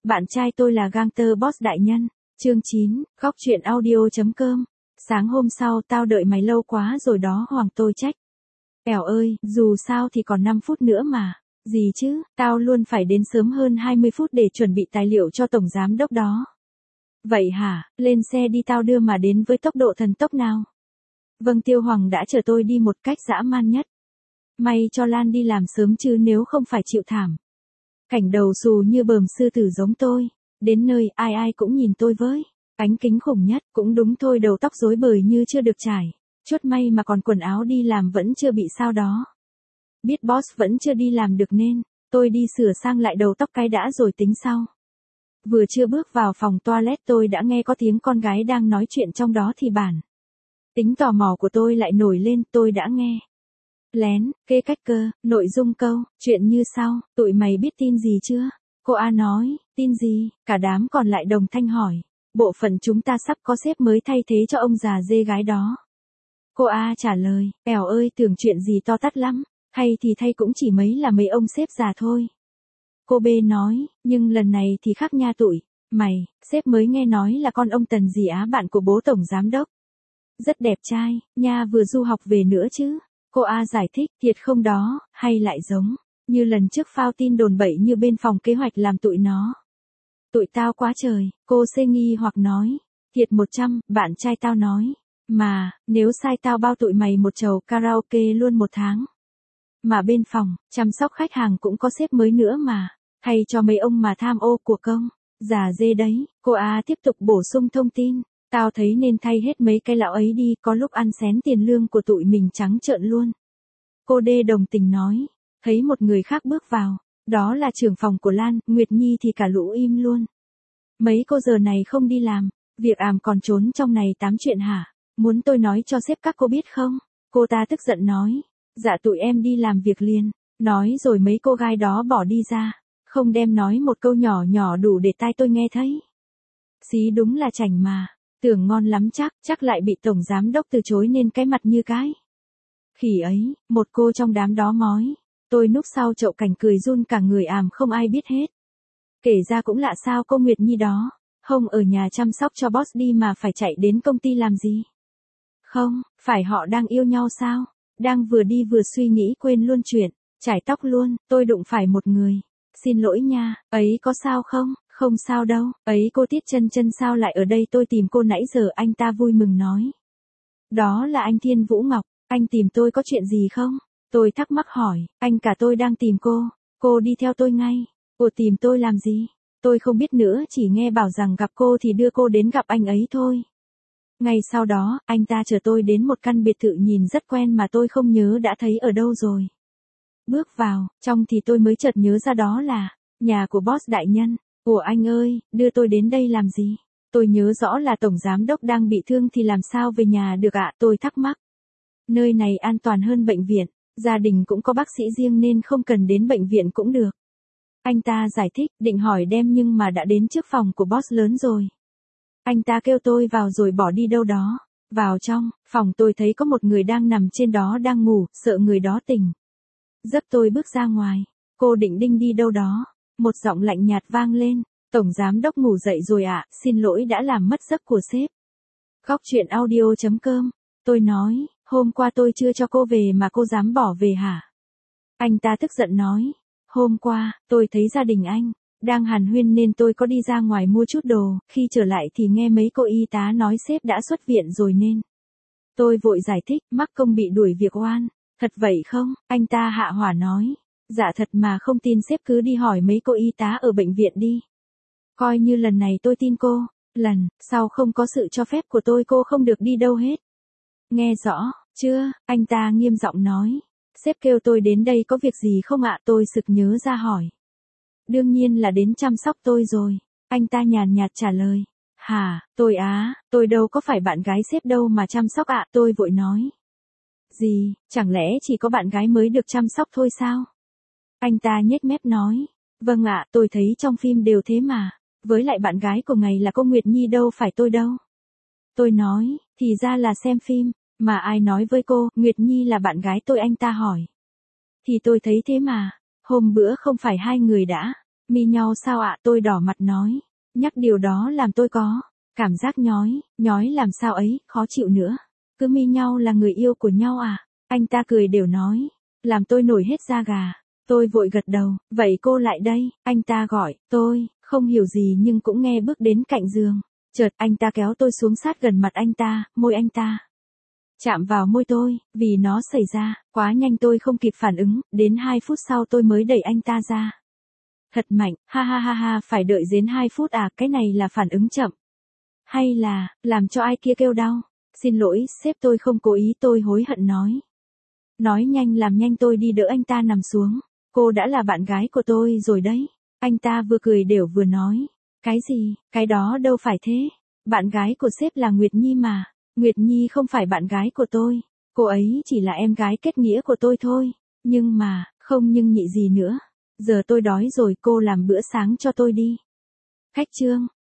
Bạn trai tôi là gangster boss đại nhân. Chương 9, góc truyện audio.com. Sáng hôm sau tao đợi mày lâu quá rồi đó Hoàng, tôi trách. Ẻo ơi, dù sao thì còn 5 phút nữa mà. Gì chứ, tao luôn phải đến sớm hơn 20 phút để chuẩn bị tài liệu cho tổng giám đốc đó. Vậy hả, lên xe đi, tao đưa mà đến với tốc độ thần tốc nào. Vâng, Tiêu Hoàng đã chở tôi đi một cách dã man nhất. May cho Lan đi làm sớm chứ nếu không phải chịu thảm. Cảnh đầu xù như bờm sư tử giống tôi. Đến nơi ai ai cũng nhìn tôi với ánh kính khủng nhất. Cũng đúng thôi, đầu tóc rối bời như chưa được trải. Chốt may mà còn quần áo đi làm vẫn chưa bị sao đó. Biết boss vẫn chưa đi làm được nên tôi đi sửa sang lại đầu tóc cái đã rồi tính sau. Vừa chưa bước vào phòng toilet tôi đã nghe có tiếng con gái đang nói chuyện trong đó thì bản tính tò mò của tôi lại nổi lên. Tôi đã nghe lén kê cách cơ, nội dung câu chuyện như sau: tụi mày biết tin gì chưa? Cô A nói, tin gì? Cả đám còn lại đồng thanh hỏi. Bộ phận chúng ta sắp có sếp mới thay thế cho ông già dê gái đó. Cô A trả lời, ẻo ơi, tưởng chuyện gì to tát lắm, hay thì thay cũng chỉ mấy ông sếp già thôi. Cô B nói, nhưng lần này thì khác nha tụi mày, sếp mới nghe nói là con ông Tần gì á, bạn của bố tổng giám đốc. Rất đẹp trai, nha, vừa du học về nữa chứ. Cô A giải thích, thiệt không đó, hay lại giống như lần trước phao tin đồn bậy như bên phòng kế hoạch làm tụi nó. Tụi tao quá trời, cô C nghi hoặc nói. Thiệt 100, bạn trai tao nói. Mà, nếu sai tao bao tụi mày một chầu karaoke luôn 1 tháng. Mà bên phòng chăm sóc khách hàng cũng có sếp mới nữa mà. Hay cho mấy ông mà tham ô của công già dê đấy. Cô A tiếp tục bổ sung thông tin. Tao thấy nên thay hết mấy cái lão ấy đi, có lúc ăn xén tiền lương của tụi mình trắng trợn luôn. Cô D đồng tình nói. Thấy một người khác bước vào, đó là trưởng phòng của Lan, Nguyệt Nhi, thì cả lũ im luôn. Mấy cô giờ này không đi làm, việc àm còn trốn trong này tám chuyện hả? Muốn tôi nói cho sếp các cô biết không? Cô ta tức giận nói. Dạ tụi em đi làm việc liền. Nói rồi mấy cô gái đó bỏ đi ra. Không đem nói một câu nhỏ nhỏ đủ để tai tôi nghe thấy. Xí đúng là chảnh mà. Tưởng ngon lắm chắc lại bị tổng giám đốc từ chối nên cái mặt như cái khỉ ấy. Một cô trong đám đó mói. Tôi núp sau chậu cảnh cười run cả người, àm không ai biết hết. Kể ra cũng lạ, sao cô Nguyệt Nhi đó không ở nhà chăm sóc cho boss đi mà phải chạy đến công ty làm gì? Không, phải họ đang yêu nhau sao? Đang vừa đi vừa suy nghĩ quên luôn chuyện chải tóc luôn. Tôi đụng phải một người. Xin lỗi nha, ấy có sao không? Không sao đâu. Ấy cô Tiết Chân sao lại ở đây? Tôi tìm cô nãy giờ. Anh ta vui mừng nói. Đó là anh Thiên Vũ Ngọc. Anh tìm tôi có chuyện gì không? Tôi thắc mắc hỏi. Anh cả tôi đang tìm cô. Cô đi theo tôi ngay. Cô tìm tôi làm gì? Tôi không biết nữa, chỉ nghe bảo rằng gặp cô thì đưa cô đến gặp anh ấy thôi. Ngay sau đó, anh ta chở tôi đến một căn biệt thự nhìn rất quen mà tôi không nhớ đã thấy ở đâu rồi. Bước vào trong thì tôi mới chợt nhớ ra đó là nhà của boss đại nhân. Ủa anh ơi, đưa tôi đến đây làm gì? Tôi nhớ rõ là tổng giám đốc đang bị thương thì làm sao về nhà được ạ? Tôi thắc mắc. Nơi này an toàn hơn bệnh viện, gia đình cũng có bác sĩ riêng nên không cần đến bệnh viện cũng được. Anh ta giải thích, định hỏi đem nhưng mà đã đến trước phòng của boss lớn rồi. Anh ta kêu tôi vào rồi bỏ đi đâu đó. Vào trong phòng tôi thấy có một người đang nằm trên đó đang ngủ, sợ người đó tỉnh giấc tôi bước ra ngoài. Cô định đinh đi đâu đó. Một giọng lạnh nhạt vang lên. Tổng giám đốc ngủ dậy rồi ạ, xin lỗi đã làm mất giấc của sếp. Góc truyện audio.com. Tôi nói, hôm qua tôi chưa cho cô về mà cô dám bỏ về hả? Anh ta tức giận nói. Hôm qua, tôi thấy gia đình anh đang hàn huyên nên tôi có đi ra ngoài mua chút đồ, khi trở lại thì nghe mấy cô y tá nói sếp đã xuất viện rồi nên. Tôi vội giải thích, mắc công bị đuổi việc oan. Thật vậy không? Anh ta hạ hỏa nói. Dạ thật mà, không tin sếp cứ đi hỏi mấy cô y tá ở bệnh viện đi. Coi như lần này tôi tin cô, lần sau không có sự cho phép của tôi cô không được đi đâu hết. Nghe rõ chưa? Anh ta nghiêm giọng nói. Sếp kêu tôi đến đây có việc gì không ạ? Tôi sực nhớ ra hỏi. Đương nhiên là đến chăm sóc tôi rồi. Anh ta nhàn nhạt trả lời. Hả, tôi đâu có phải bạn gái sếp đâu mà chăm sóc ạ. Tôi vội nói. Gì, chẳng lẽ chỉ có bạn gái mới được chăm sóc thôi sao? Anh ta nhếch mép nói. Vâng ạ, tôi thấy trong phim đều thế mà. Với lại bạn gái của ngài là cô Nguyệt Nhi đâu phải tôi đâu. Tôi nói, thì ra là xem phim. Mà ai nói với cô, Nguyệt Nhi là bạn gái tôi? Anh ta hỏi. Thì tôi thấy thế mà. Hôm bữa không phải hai người đã Mi nhau sao ạ? Tôi đỏ mặt nói. Nhắc điều đó làm tôi có cảm giác nhói làm sao ấy, khó chịu nữa. Cứ mi nhau là người yêu của nhau à? Anh ta cười đều nói. Làm tôi nổi hết da gà. Tôi vội gật đầu, vậy cô lại đây, anh ta gọi, tôi, không hiểu gì nhưng cũng nghe bước đến cạnh giường. Chợt anh ta kéo tôi xuống sát gần mặt anh ta, môi anh ta chạm vào môi tôi, vì nó xảy ra quá nhanh tôi không kịp phản ứng, đến 2 phút sau tôi mới đẩy anh ta ra. Thật mạnh, ha ha ha ha, phải đợi đến 2 phút à, cái này là phản ứng chậm. Hay là, làm cho ai kia kêu đau. Xin lỗi, sếp tôi không cố ý, tôi hối hận nói. Nói nhanh làm nhanh tôi đi đỡ anh ta nằm xuống. Cô đã là bạn gái của tôi rồi đấy. Anh ta vừa cười đều vừa nói. Cái gì, cái đó đâu phải thế. Bạn gái của sếp là Nguyệt Nhi mà. Nguyệt Nhi không phải bạn gái của tôi. Cô ấy chỉ là em gái kết nghĩa của tôi thôi. Nhưng mà, không nhưng nhị gì nữa. Giờ tôi đói rồi, cô làm bữa sáng cho tôi đi. Khách trương.